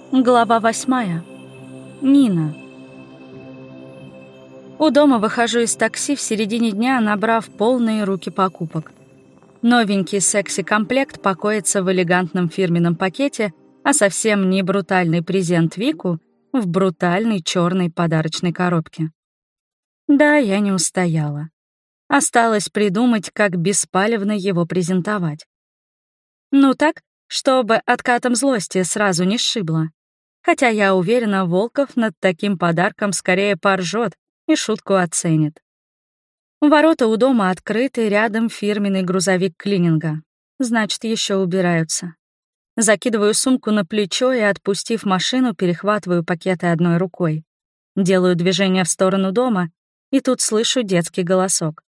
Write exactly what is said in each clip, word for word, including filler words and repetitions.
Глава восьмая. Нина. У дома выхожу из такси в середине дня, набрав полные руки покупок. Новенький секси-комплект покоится в элегантном фирменном пакете, а совсем не брутальный презент Вику в брутальной черной подарочной коробке. Да, я не устояла. Осталось придумать, как беспалевно его презентовать. Ну так, чтобы откатом злости сразу не сшибло. Хотя я уверена, Волков над таким подарком скорее поржет и шутку оценит. Ворота у дома открыты, рядом фирменный грузовик клининга. Значит, еще убираются. Закидываю сумку на плечо и, отпустив машину, перехватываю пакеты одной рукой. Делаю движение в сторону дома, и тут слышу детский голосок.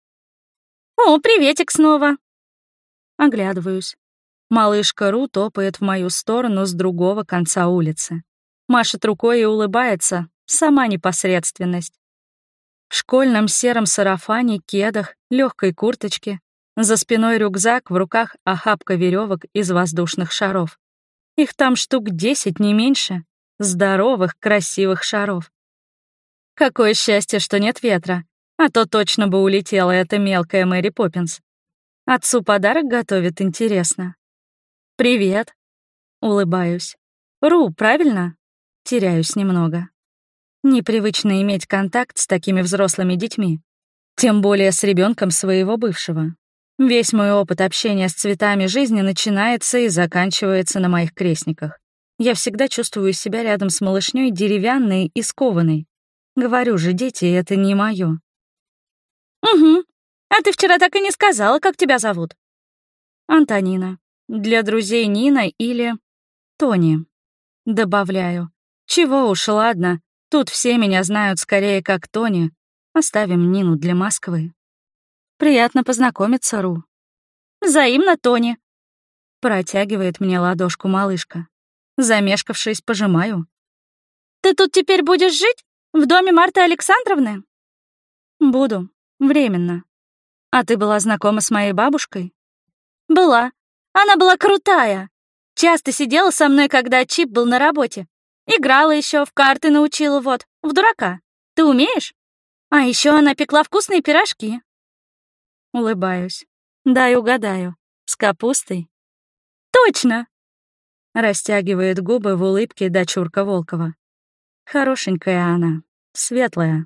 «О, приветик снова!» Оглядываюсь. Малышка Ру топает в мою сторону с другого конца улицы. Машет рукой и улыбается, сама непосредственность. В школьном сером сарафане, кедах, легкой курточке, за спиной рюкзак, в руках охапка веревок из воздушных шаров. Их там штук десять, не меньше. Здоровых, красивых шаров. Какое счастье, что нет ветра, а то точно бы улетела эта мелкая Мэри Поппинс. Отцу подарок готовит, интересно. «Привет», — улыбаюсь. «Ру, правильно?» Теряюсь немного. Непривычно иметь контакт с такими взрослыми детьми, тем более с ребенком своего бывшего. Весь мой опыт общения с цветами жизни начинается и заканчивается на моих крестниках. Я всегда чувствую себя рядом с малышней деревянной и скованной. Говорю же, дети — это не моё. «Угу. А ты вчера так и не сказала, как тебя зовут?» «Антонина. Для друзей Нина или Тони». Добавляю. Чего уж, ладно. Тут все меня знают скорее как Тони. Оставим Нину для Москвы. Приятно познакомиться, Ру. Взаимно, Тони. Протягивает мне ладошку малышка. Замешкавшись, пожимаю. Ты тут теперь будешь жить? В доме Марты Александровны? Буду. Временно. А ты была знакома с моей бабушкой? Была. Она была крутая. Часто сидела со мной, когда Чип был на работе. Играла еще, в карты научила, вот, в дурака. Ты умеешь? А еще она пекла вкусные пирожки. Улыбаюсь. Дай угадаю. С капустой? Точно! Растягивает губы в улыбке дочурка Волкова. Хорошенькая она, светлая.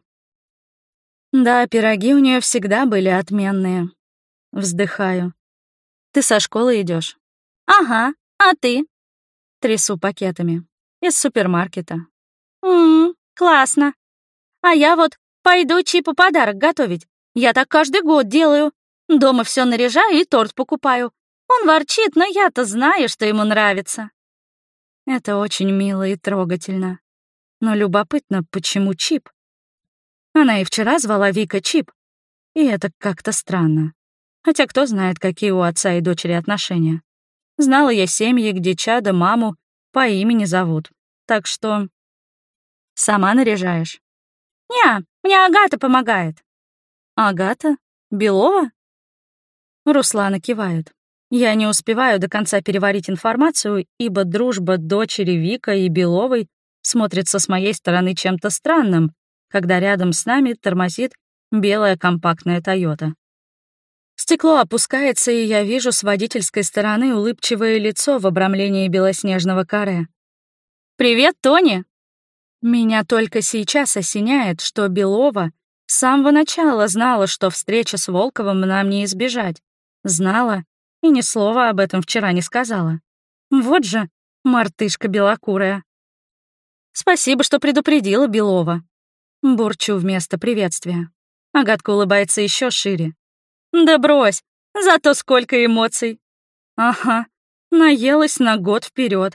Да, пироги у нее всегда были отменные. Вздыхаю. Ты со школы идешь? Ага, а ты? Трясу пакетами. Из супермаркета. Ммм, классно. А я вот пойду Чипу подарок готовить. Я так каждый год делаю. Дома все наряжаю и торт покупаю. Он ворчит, но я-то знаю, что ему нравится. Это очень мило и трогательно. Но любопытно, почему Чип? Она и вчера звала Вика Чип. И это как-то странно. Хотя кто знает, какие у отца и дочери отношения. Знала я семьи, где чада маму по имени зовут. Так что... Сама наряжаешь? Не, мне Агата помогает. Агата? Белова? Руслана кивает. Я не успеваю до конца переварить информацию, ибо дружба дочери Вика и Беловой смотрится с моей стороны чем-то странным, когда рядом с нами тормозит белая компактная Тойота. Стекло опускается, и я вижу с водительской стороны улыбчивое лицо в обрамлении белоснежного каре. «Привет, Тони!» Меня только сейчас осеняет, что Белова с самого начала знала, что встреча с Волковым нам не избежать. Знала и ни слова об этом вчера не сказала. Вот же мартышка белокурая. «Спасибо, что предупредила, Белова». Бурчу вместо приветствия. Агатка улыбается еще шире. «Да брось, зато сколько эмоций!» «Ага, наелась на год вперед.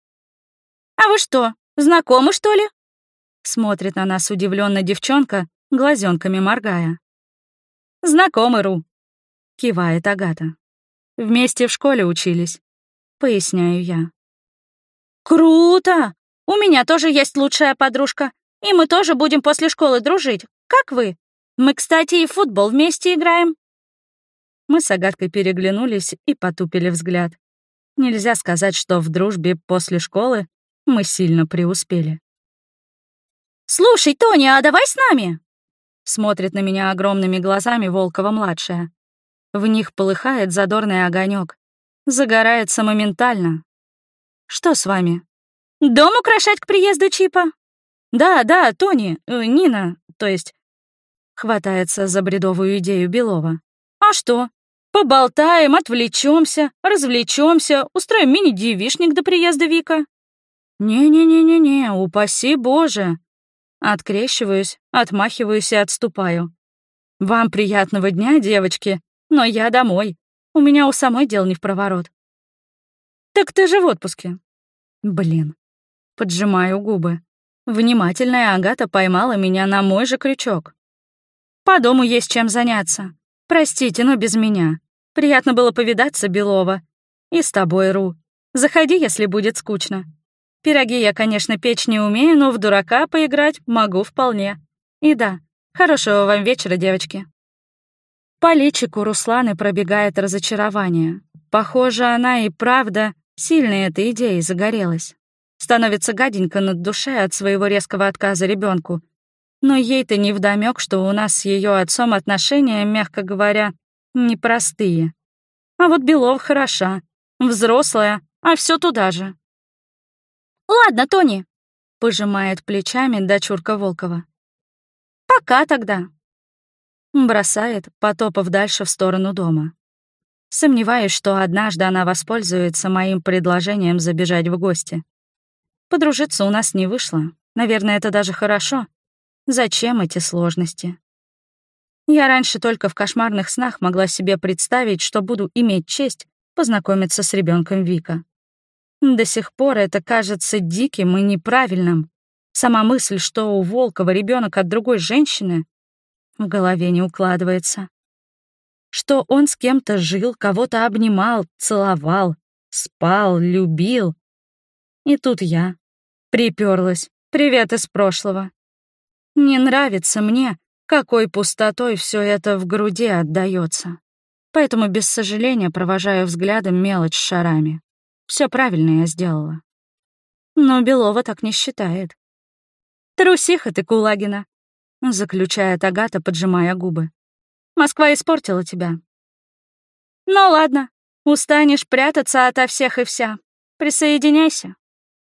«А вы что, знакомы, что ли?» Смотрит на нас удивленно девчонка, глазенками моргая. «Знакомы, Ру», — кивает Агата. «Вместе в школе учились», — поясняю я. «Круто! У меня тоже есть лучшая подружка, и мы тоже будем после школы дружить, как вы. Мы, кстати, и в футбол вместе играем». Мы с Агаткой переглянулись и потупили взгляд. Нельзя сказать, что в дружбе после школы Мы сильно преуспели. «Слушай, Тони, а давай с нами?» Смотрит на меня огромными глазами Волкова-младшая. В них полыхает задорный огонек. Загорается моментально. «Что с вами?» «Дом украшать к приезду Чипа?» «Да, да, Тони, э, Нина, то есть...» Хватается за бредовую идею Белова. «А что? Поболтаем, отвлечемся, развлечемся, устроим мини-девишник до приезда Вика». «Не-не-не-не-не, упаси Боже!» Открещиваюсь, отмахиваюсь и отступаю. «Вам приятного дня, девочки, но я домой. У меня у самой дел не впроворот». «Так ты же в отпуске». «Блин». Поджимаю губы. Внимательная Агата поймала меня на мой же крючок. «По дому есть чем заняться. Простите, но без меня. Приятно было повидаться, Белова. И с тобой, Ру. Заходи, если будет скучно. Пироги я, конечно, печь не умею, но в дурака поиграть могу вполне. И да, хорошего вам вечера, девочки». По личику Русланы пробегает разочарование. Похоже, она и правда сильно этой идеей загорелась. Становится гаденько над душой от своего резкого отказа ребенку. Но ей-то невдомёк, что у нас с ее отцом отношения, мягко говоря, непростые. А вот Белов хороша, взрослая, а все туда же. «Ладно, Тони», — пожимает плечами дочурка Волкова. «Пока тогда». Бросает, потопав дальше в сторону дома. Сомневаюсь, что однажды она воспользуется моим предложением забежать в гости. Подружиться у нас не вышло. Наверное, это даже хорошо. Зачем эти сложности? Я раньше только в кошмарных снах могла себе представить, что буду иметь честь познакомиться с ребенком Вика. До сих пор это кажется диким и неправильным. Сама мысль, что у Волкова ребенок от другой женщины, в голове не укладывается. Что он с кем-то жил, кого-то обнимал, целовал, спал, любил. И тут я приперлась. Привет из прошлого. Не нравится мне, какой пустотой все это в груди отдаётся. Поэтому без сожаления провожаю взглядом мелочь с шарами. Все правильно я сделала. Но Белова так не считает. «Трусиха ты, Кулагина», — заключает Агата, поджимая губы. «Москва испортила тебя». «Ну ладно, устанешь прятаться ото всех и вся. Присоединяйся».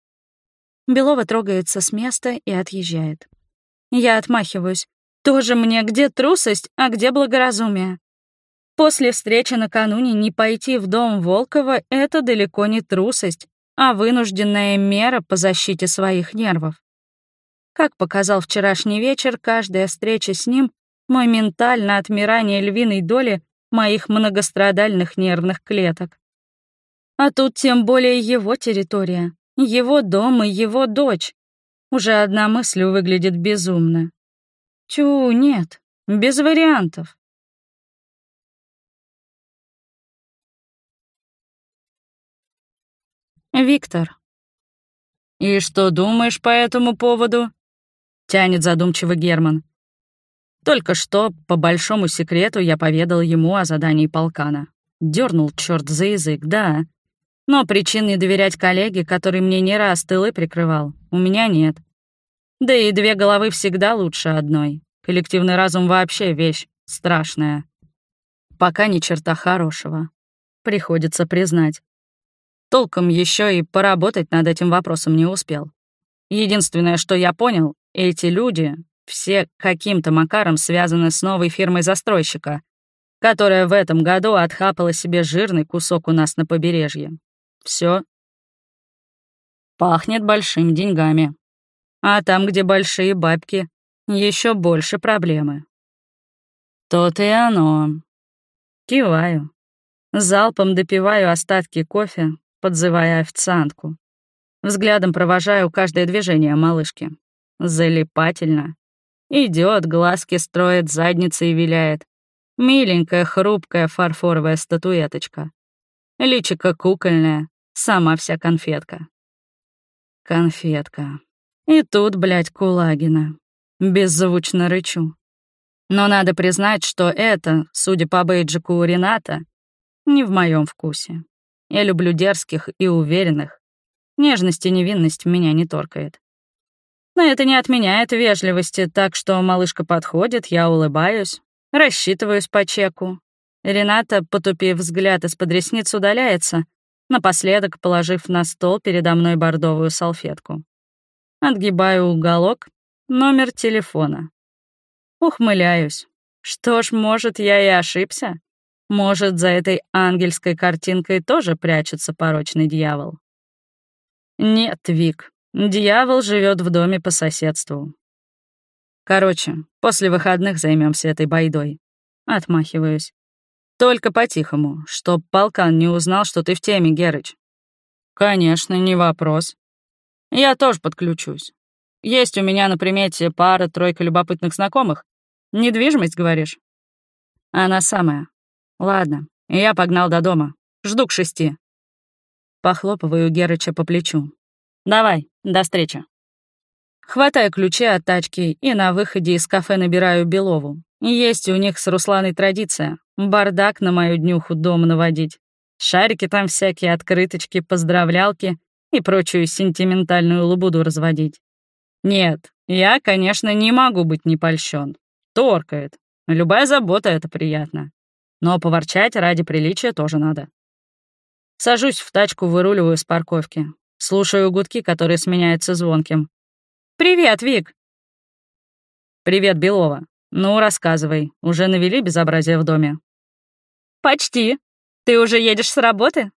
Белова трогается с места и отъезжает. Я отмахиваюсь. Тоже мне где трусость, а где благоразумие? После встречи накануне не пойти в дом Волкова — это далеко не трусость, а вынужденная мера по защите своих нервов. Как показал вчерашний вечер, каждая встреча с ним — моментально отмирание львиной доли моих многострадальных нервных клеток. А тут тем более его территория, его дом и его дочь. Уже одна мысль выглядит безумно. Тю, нет, без вариантов. Виктор. «И что думаешь по этому поводу?» — тянет задумчиво Герман. Только что, по большому секрету, я поведал ему о задании полкана. Дёрнул чёрт за язык, да. Но причин не доверять коллеге, который мне не раз тылы прикрывал, у меня нет. Да и две головы всегда лучше одной. Коллективный разум вообще вещь страшная. Пока ни черта хорошего. Приходится признать. Толком еще и поработать над этим вопросом не успел. Единственное, что я понял, эти люди все каким-то макаром связаны с новой фирмой застройщика, которая в этом году отхапала себе жирный кусок у нас на побережье. Все. Пахнет большими деньгами. А там, где большие бабки, еще больше проблемы. То-то и оно. Киваю. Залпом допиваю остатки кофе, подзывая официантку. Взглядом провожаю каждое движение малышки. Залипательно. Идет, глазки строит, задницей виляет. Миленькая, хрупкая фарфоровая статуэточка. Личико кукольное, сама вся конфетка. Конфетка. И тут, блядь, Кулагина. Беззвучно рычу. Но надо признать, что это, судя по бейджику у Рената, не в моем вкусе. Я люблю дерзких и уверенных. Нежность и невинность меня не торкает. Но это не отменяет вежливости, так что малышка подходит, я улыбаюсь, рассчитываюсь по чеку. Рената, потупив взгляд из-под ресниц, удаляется, напоследок положив на стол передо мной бордовую салфетку. Отгибаю уголок, номер телефона. Ухмыляюсь. Что ж, может, я и ошибся? Может, за этой ангельской картинкой тоже прячется порочный дьявол? Нет, Вик, дьявол живет в доме по соседству. Короче, после выходных займемся этой байдой. Отмахиваюсь. Только по-тихому, чтоб полкан не узнал, что ты в теме, Герыч. Конечно, не вопрос. Я тоже подключусь. Есть у меня на примете пара-тройка любопытных знакомых. Недвижимость, говоришь? Она самая. Ладно, я погнал до дома. Жду к шести. Похлопываю Герыча по плечу. Давай, до встречи. Хватаю ключи от тачки и на выходе из кафе набираю Белову. Есть у них с Русланой традиция — бардак на мою днюху дома наводить. Шарики там всякие, открыточки, поздравлялки и прочую сентиментальную лабуду разводить. Нет, я, конечно, не могу быть не польщен. Торкает. Любая забота — это приятно. Но поворчать ради приличия тоже надо. Сажусь в тачку, выруливаю с парковки. Слушаю гудки, которые сменяются звонким. «Привет, Вик!» «Привет, Белова. Ну, рассказывай, уже навели безобразие в доме?» «Почти. Ты уже едешь с работы?»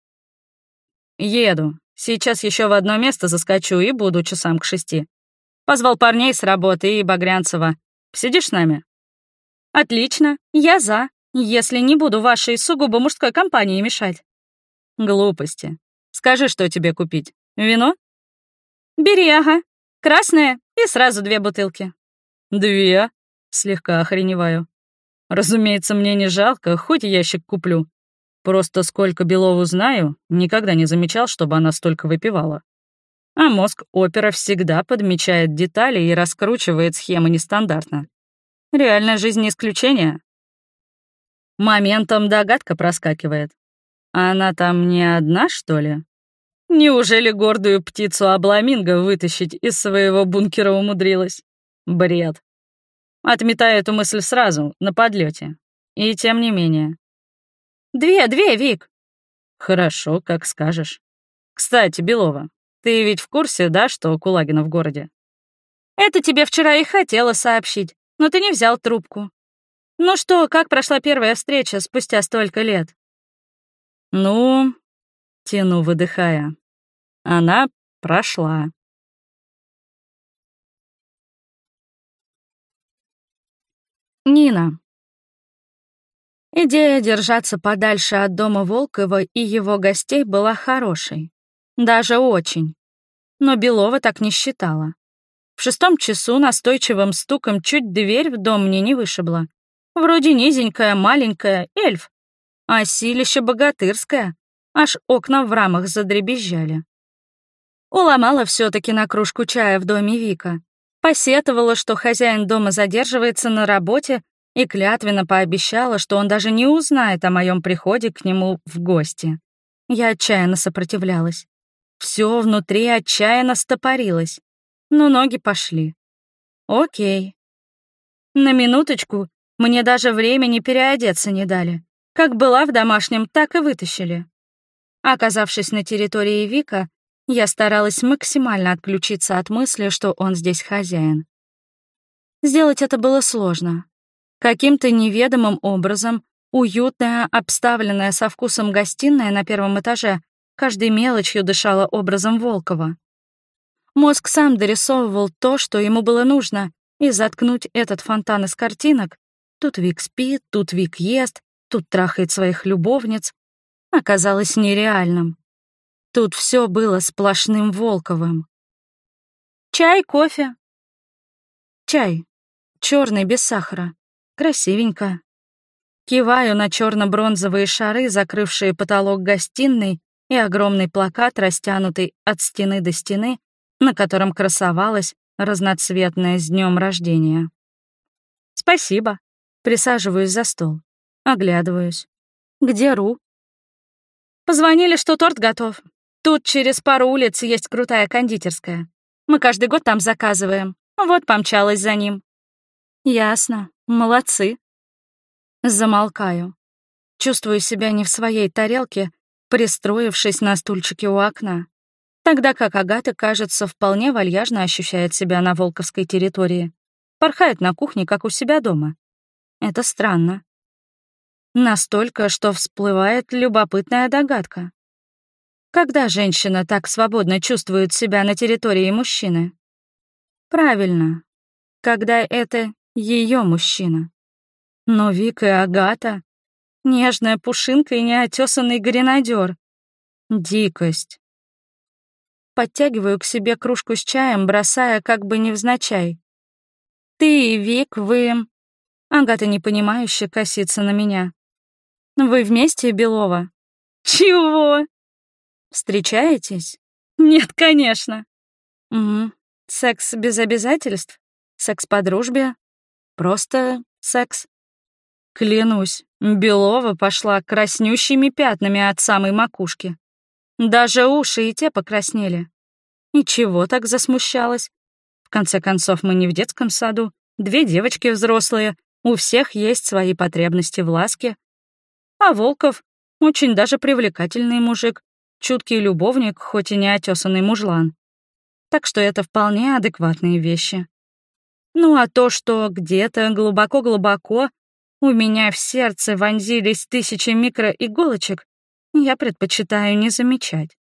«Еду. Сейчас еще в одно место заскочу и буду часам к шести. Позвал парней с работы и Багрянцева. Сидишь с нами?» «Отлично. Я за. Если не буду вашей сугубо мужской компании мешать». «Глупости. Скажи, что тебе купить. Вино?» «Бери, ага. Красное и сразу две бутылки». «Две?» — слегка охреневаю. «Разумеется, мне не жалко, хоть ящик куплю. Просто сколько Белову знаю, никогда не замечал, чтобы она столько выпивала. А мозг опера всегда подмечает детали и раскручивает схемы нестандартно. Реальная жизнь не исключение. Моментом догадка проскакивает. Она там не одна, что ли? Неужели гордую птицу обламинго вытащить из своего бункера умудрилась? Бред. Отметаю эту мысль сразу, на подлете. И тем не менее. «Две, две, Вик!» «Хорошо, как скажешь. Кстати, Белова, ты ведь в курсе, да, что Кулагина в городе?» «Это тебе вчера и хотела сообщить, но ты не взял трубку. Ну что, как прошла первая встреча спустя столько лет?» «Ну...» — тяну, выдыхая. «Она прошла». Нина. Идея держаться подальше от дома Волкова и его гостей была хорошей. Даже очень. Но Белова так не считала. В шестом часу настойчивым стуком чуть дверь в дом мне не вышибла. Вроде низенькая, маленькая, эльф. А силище богатырское. Аж окна в рамах задребезжали. Уломала все таки на кружку чая в доме Вика. Посетовала, что хозяин дома задерживается на работе, и клятвенно пообещала, что он даже не узнает о моем приходе к нему в гости. Я отчаянно сопротивлялась. Все внутри отчаянно стопорилось. Но ноги пошли. Окей. На минуточку мне даже времени переодеться не дали. Как была в домашнем, так и вытащили. Оказавшись на территории Вика, я старалась максимально отключиться от мысли, что он здесь хозяин. Сделать это было сложно. Каким-то неведомым образом уютная, обставленная со вкусом гостиная на первом этаже каждой мелочью дышала образом Волкова. Мозг сам дорисовывал то, что ему было нужно, и заткнуть этот фонтан из картинок — тут Вик спит, тут Вик ест, тут трахает своих любовниц — оказалось нереальным. Тут все было сплошным Волковым. «Чай, кофе?» «Чай. Черный, без сахара. Красивенько». Киваю на черно-бронзовые шары, закрывшие потолок гостиной, и огромный плакат, растянутый от стены до стены, на котором красовалась разноцветная с днем рождения. «Спасибо». Присаживаюсь за стол. Оглядываюсь. «Где Ру?» «Позвонили, что торт готов. Тут через пару улиц есть крутая кондитерская. Мы каждый год там заказываем. Вот помчалась за ним». «Ясно. Молодцы». Замолкаю. Чувствую себя не в своей тарелке, пристроившись на стульчике у окна. Тогда как Агата, кажется, вполне вальяжно ощущает себя на волковской территории. Порхает на кухне, как у себя дома. Это странно. Настолько, что всплывает любопытная догадка. Когда женщина так свободно чувствует себя на территории мужчины? Правильно, когда это ее мужчина. Но Вик и Агата — нежная пушинка и неотесанный гренадер. Дикость. Подтягиваю к себе кружку с чаем, бросая как бы невзначай. «Ты и Вик, вы...» Агата непонимающе косится на меня. «Вы вместе, Белова?» «Чего?» «Встречаетесь?» «Нет, конечно». «Угу. Секс без обязательств? Секс по дружбе? Просто секс?» Клянусь, Белова пошла краснющими пятнами от самой макушки. Даже уши и те покраснели. И чего так засмущалась? В конце концов, мы не в детском саду, две девочки взрослые, у всех есть свои потребности в ласке. А Волков — очень даже привлекательный мужик, чуткий любовник, хоть и неотесанный мужлан. Так что это вполне адекватные вещи. Ну а то, что где-то глубоко-глубоко у меня в сердце вонзились тысячи микроиголочек, я предпочитаю не замечать.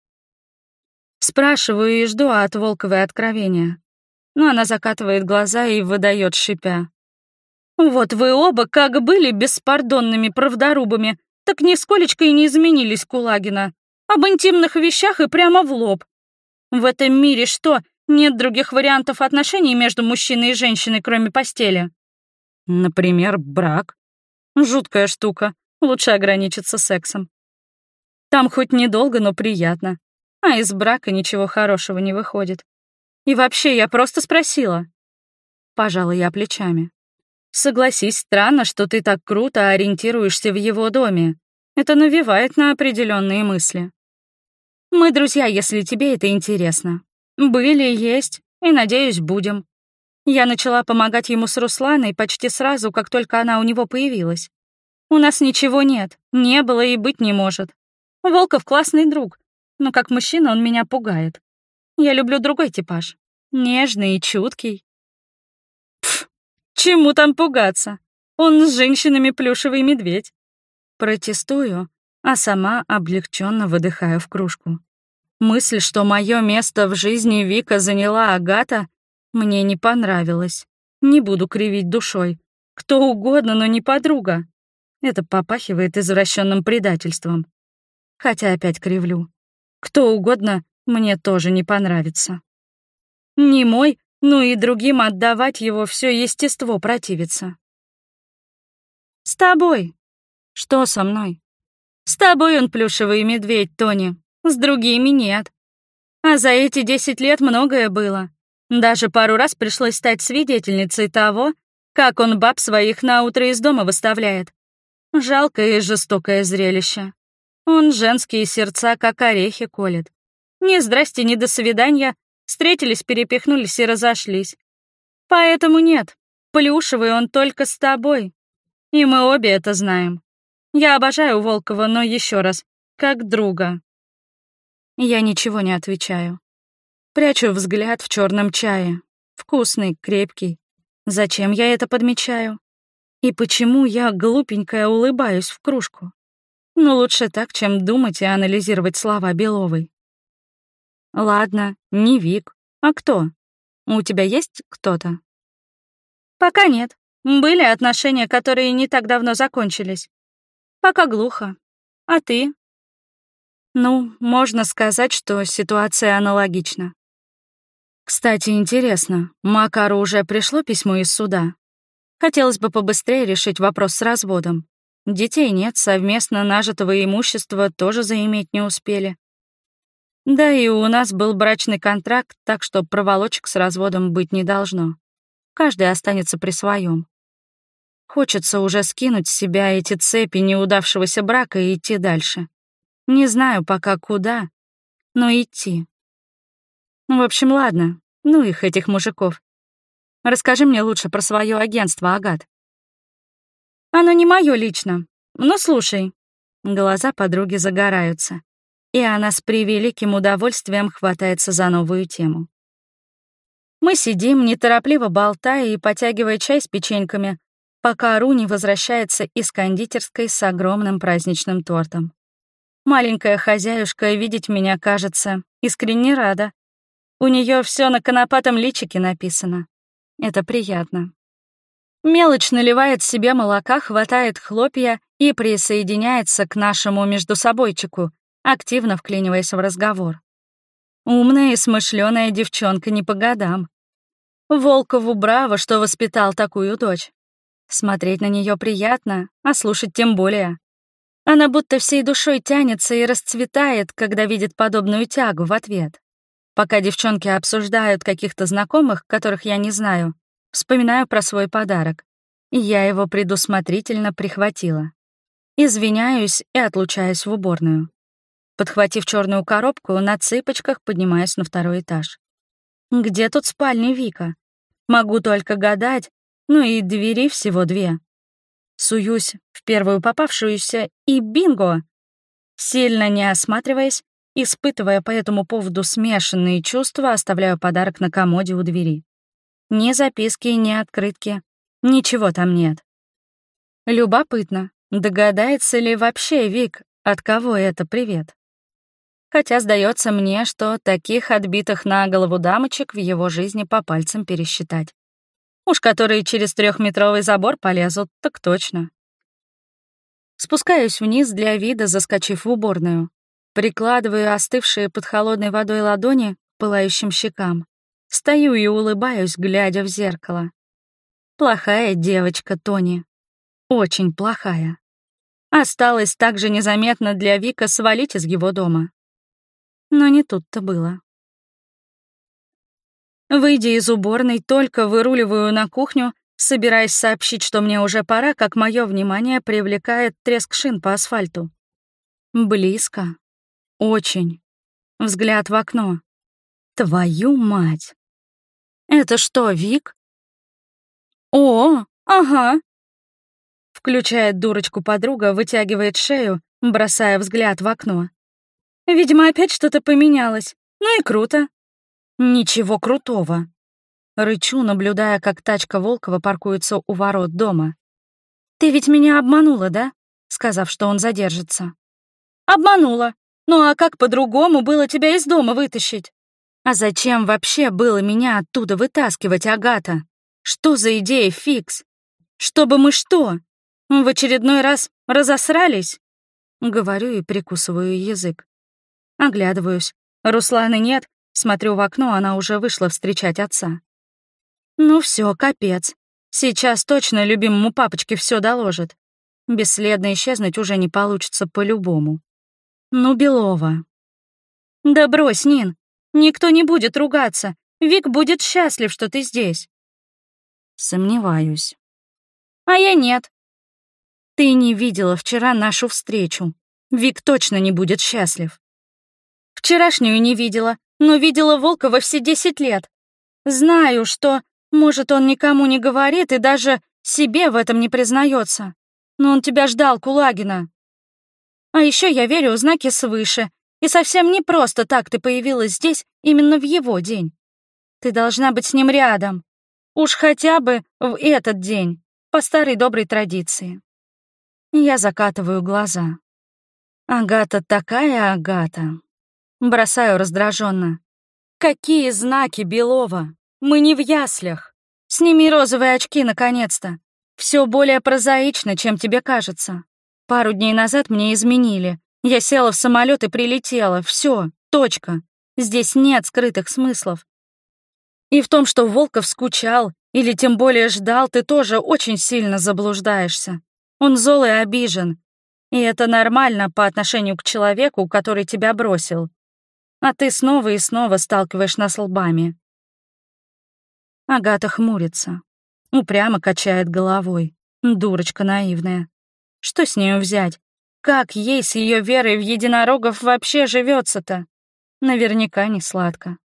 Спрашиваю и жду от Волковой откровения. Но она закатывает глаза и выдает, шипя: «Вот вы оба как были беспардонными правдорубами, так нисколечко и не изменились, Кулагина. Об интимных вещах и прямо в лоб. В этом мире что, нет других вариантов отношений между мужчиной и женщиной, кроме постели?» «Например, брак. Жуткая штука, лучше ограничиться сексом. Там хоть недолго, но приятно. А из брака ничего хорошего не выходит. И вообще, я просто спросила». Пожала я плечами. «Согласись, странно, что ты так круто ориентируешься в его доме. Это навевает на определенные мысли. Мы друзья, если тебе это интересно. Были, есть и, надеюсь, будем. Я начала помогать ему с Русланой почти сразу, как только она у него появилась. У нас ничего нет, не было и быть не может. Волков классный друг, но как мужчина он меня пугает. Я люблю другой типаж. Нежный и чуткий». «Пф, чему там пугаться? Он с женщинами плюшевый медведь». Протестую, а сама облегченно выдыхаю в кружку. Мысль, что мое место в жизни Вика заняла Агата, мне не понравилась. Не буду кривить душой. Кто угодно, но не подруга. Это попахивает извращенным предательством. Хотя опять кривлю. Кто угодно мне тоже не понравится. Не мой, ну и другим отдавать его все естество противится. «С тобой». «Что со мной?» «С тобой он плюшевый медведь, Тони. С другими нет. А за эти десять лет многое было. Даже пару раз пришлось стать свидетельницей того, как он баб своих наутро из дома выставляет. Жалкое и жестокое зрелище. Он женские сердца как орехи колет. Ни здрасте, ни до свидания. Встретились, перепихнулись и разошлись. Поэтому нет, плюшевый он только с тобой. И мы обе это знаем. Я обожаю Волкова, но еще раз, как друга». Я ничего не отвечаю. Прячу взгляд в черном чае. Вкусный, крепкий. Зачем я это подмечаю? И почему я, глупенькая, улыбаюсь в кружку? Ну, лучше так, чем думать и анализировать слова Беловой. Ладно, не Вик. А кто? У тебя есть кто-то? Пока нет. Были отношения, которые не так давно закончились. Пока глухо. А ты? Ну, можно сказать, что ситуация аналогична. Кстати, интересно, Макару уже пришло письмо из суда? Хотелось бы побыстрее решить вопрос с разводом. Детей нет, совместно нажитого имущества тоже заиметь не успели. Да и у нас был брачный контракт, так что проволочек с разводом быть не должно. Каждый останется при своем. Хочется уже скинуть с себя эти цепи неудавшегося брака и идти дальше. Не знаю пока куда, но идти. В общем, ладно, ну их, этих мужиков. Расскажи мне лучше про свое агентство, Агат. Оно не мое лично. Ну, слушай. Глаза подруги загораются, и она с превеликим удовольствием хватается за новую тему. Мы сидим, неторопливо болтая и потягивая чай с печеньками, пока Ру не возвращается из кондитерской с огромным праздничным тортом. Маленькая хозяюшка видеть меня, кажется, искренне рада. У нее все на конопатом личике написано. Это приятно. Мелочь наливает себе молока, хватает хлопья и присоединяется к нашему междусобойчику, активно вклиниваясь в разговор. Умная и смышленая девчонка не по годам. Волкову браво, что воспитал такую дочь. Смотреть на нее приятно, а слушать тем более. Она будто всей душой тянется и расцветает, когда видит подобную тягу в ответ. Пока девчонки обсуждают каких-то знакомых, которых я не знаю, вспоминаю про свой подарок. И я его предусмотрительно прихватила. Извиняюсь и отлучаюсь в уборную. Подхватив черную коробку, на цыпочках поднимаюсь на второй этаж. Где тут спальня Вика? Могу только гадать, ну и двери всего две. Суюсь в первую попавшуюся и бинго! Сильно не осматриваясь, испытывая по этому поводу смешанные чувства, оставляю подарок на комоде у двери. Ни записки, ни открытки. Ничего там нет. Любопытно, догадается ли вообще Вик, от кого это привет? Хотя сдается мне, что таких отбитых на голову дамочек в его жизни по пальцам пересчитать. Уж которые через трехметровый забор полезут, так точно. Спускаюсь вниз для вида, заскочив в уборную. Прикладываю остывшие под холодной водой ладони к пылающим щекам. Стою и улыбаюсь, глядя в зеркало. Плохая девочка Тони. Очень плохая. Осталось так же незаметно для Вика свалить из его дома. Но не тут-то было. Выйдя из уборной, только выруливаю на кухню, собираясь сообщить, что мне уже пора, как мое внимание привлекает треск шин по асфальту. Близко. Очень. Взгляд в окно. Твою мать. Это что, Вик? О, ага. Включает дурочку подруга, вытягивает шею, бросая взгляд в окно. Видимо, опять что-то поменялось. Ну и круто. Ничего крутого. Рычу, наблюдая, как тачка Волкова паркуется у ворот дома. Ты ведь меня обманула, да? Сказав, что он задержится. Обманула. Ну а как по-другому было тебя из дома вытащить? А зачем вообще было меня оттуда вытаскивать, Агата? Что за идея фикс? Чтобы мы что, в очередной раз разосрались? Говорю и прикусываю язык. Оглядываюсь. Русланы нет, смотрю в окно, она уже вышла встречать отца. Ну все, капец. Сейчас точно любимому папочке все доложит. Бесследно исчезнуть уже не получится по-любому. Ну, Белова. Да брось, Нин, никто не будет ругаться. Вик будет счастлив, что ты здесь. Сомневаюсь. А я нет. Ты не видела вчера нашу встречу. Вик точно не будет счастлив. Вчерашнюю не видела, но видела Волкова все десять лет. Знаю, что, может, он никому не говорит и даже себе в этом не признается. Но он тебя ждал, Кулагина. А еще я верю в знаки свыше, и совсем не просто так ты появилась здесь именно в его день. Ты должна быть с ним рядом. Уж хотя бы в этот день, по старой доброй традиции. Я закатываю глаза. Агата такая Агата. Бросаю раздраженно. Какие знаки, Белова? Мы не в яслях. Сними розовые очки, наконец-то. Все более прозаично, чем тебе кажется. Пару дней назад мне изменили. Я села в самолет и прилетела. Все, точка. Здесь нет скрытых смыслов. И в том, что Волков скучал или тем более ждал, ты тоже очень сильно заблуждаешься. Он зол и обижен. И это нормально по отношению к человеку, который тебя бросил. А ты снова и снова сталкиваешь нас лбами. Агата хмурится. Упрямо качает головой. Дурочка наивная. Что с нею взять? Как ей с ее верой в единорогов вообще живется-то? Наверняка не сладко.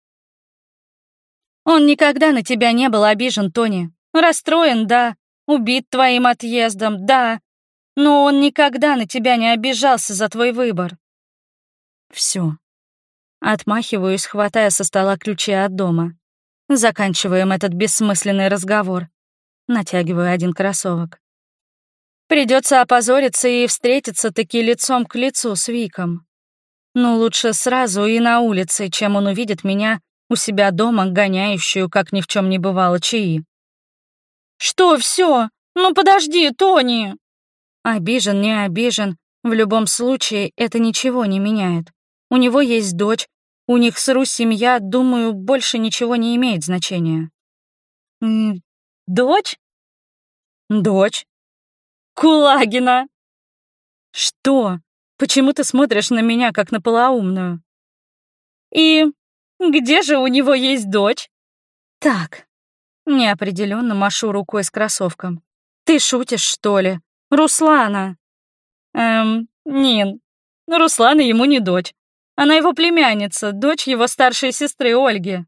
Он никогда на тебя не был обижен, Тони. Расстроен, да. Убит твоим отъездом, да. Но он никогда на тебя не обижался за твой выбор. Все. Отмахиваюсь, хватая со стола ключи от дома. Заканчиваем этот бессмысленный разговор. Натягиваю один кроссовок. Придется опозориться и встретиться-таки лицом к лицу с Виком. Ну, лучше сразу и на улице, чем он увидит меня у себя дома, гоняющую, как ни в чем не бывало, чаи. «Что все? Ну подожди, Тони!» Обижен, не обижен, в любом случае это ничего не меняет. У него есть дочь, у них с Ру семья, думаю, больше ничего не имеет значения. М, Дочь? Дочь. Кулагина! Что? Почему ты смотришь на меня, как на полоумную? И где же у него есть дочь? Так, неопределенно машу рукой с кроссовком. Ты шутишь, что ли? Руслана. Эм, Нин, Руслана ему не дочь. Она его племянница, дочь его старшей сестры Ольги.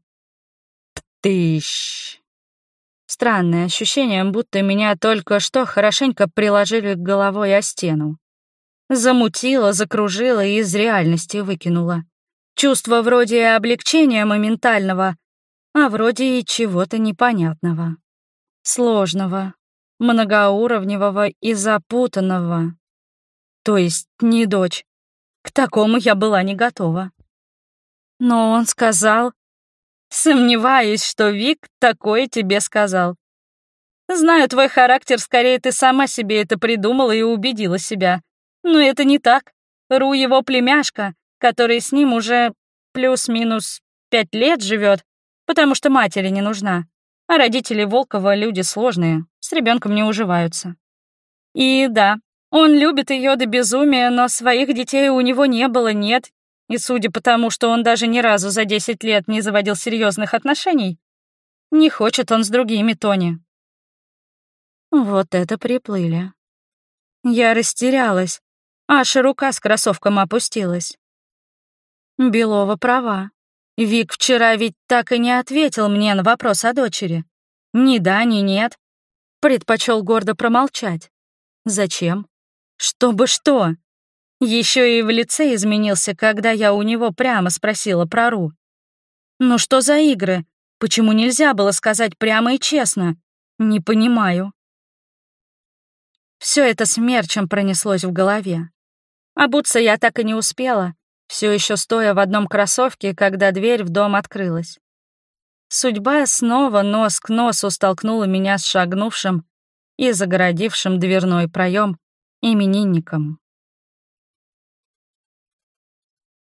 Птыщ. Странное ощущение, будто меня только что хорошенько приложили головой о стену. Замутило, закружило и из реальности выкинуло. Чувство вроде облегчения моментального, а вроде и чего-то непонятного. Сложного, многоуровневого и запутанного. То есть не дочь. К такому я была не готова. Но он сказал... Сомневаюсь, что Вик такое тебе сказал. Знаю твой характер, скорее ты сама себе это придумала и убедила себя. Но это не так. Ру его племяшка, который с ним уже плюс-минус пять лет живет, потому что матери не нужна. А родители Волкова люди сложные, с ребенком не уживаются. И да, он любит ее до безумия, но своих детей у него не было, нет. И судя по тому, что он даже ни разу за десять лет не заводил серьезных отношений, не хочет он с другими Тони. Вот это приплыли. Я растерялась, аж рука с кроссовком опустилась. Белова права. Вик вчера ведь так и не ответил мне на вопрос о дочери. Ни да, ни нет. Предпочел гордо промолчать. Зачем? Чтобы что? Еще и в лице изменился, когда я у него прямо спросила про Ру. Ну что за игры? Почему нельзя было сказать прямо и честно? Не понимаю. Все это смерчем пронеслось в голове. Обуться я так и не успела, все еще стоя в одном кроссовке, когда дверь в дом открылась. Судьба снова нос к носу столкнула меня с шагнувшим и загородившим дверной проем именинником.